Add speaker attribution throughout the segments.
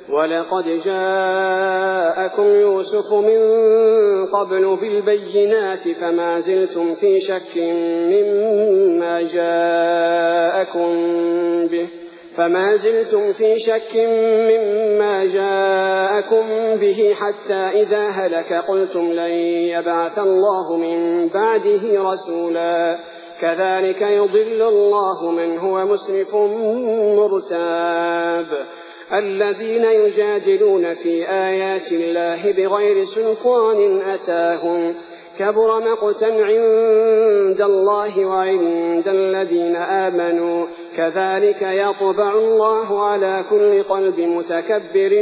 Speaker 1: ولقد جاءكم يوسف من قبل بالبينات فما زلتم في شك مما جاءكم به حتى إذا هلك قلتم لن يبعث الله من بعده رسولا كذلك يضل الله من هو مسرف مرتاب الذين يجادلون في آيات الله بغير سلطان أتاهم كبر مقتا عند الله وعند الذين آمنوا كذلك يطبع الله على كل قلب متكبر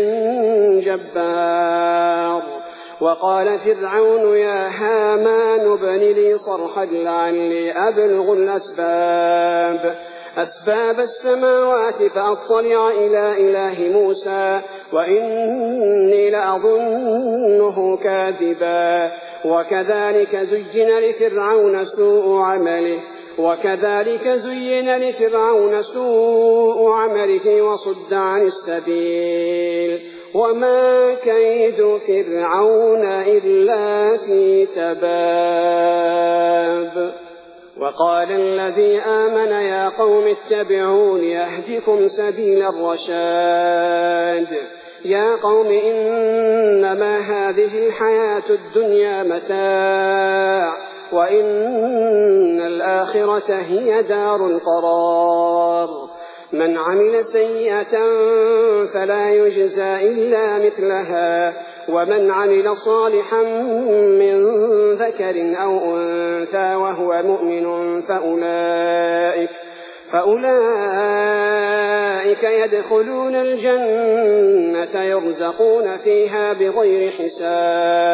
Speaker 1: جبار وقال فرعون يا هامان ابن لي صرحا لعلي أبلغ أسباب السماوات فأطلع إلى إله موسى وإني لأظنه كاذبا وكذلك زين لفرعون سوء عمله وصد عن السبيل وما كيد فرعون إلا في تباب وقال الذي آمن يا قوم اتبعون يهدكم سبيل الرشاد يا قوم إنما هذه الحياة الدنيا متاع وإن الآخرة هي دار القرار من عمل سيئة فلا يجزى إلا مثلها ومن عمل صالحا من ذكر أو أنثى وهو مؤمن فأولئك يدخلون الجنة يرزقون فيها بغير حساب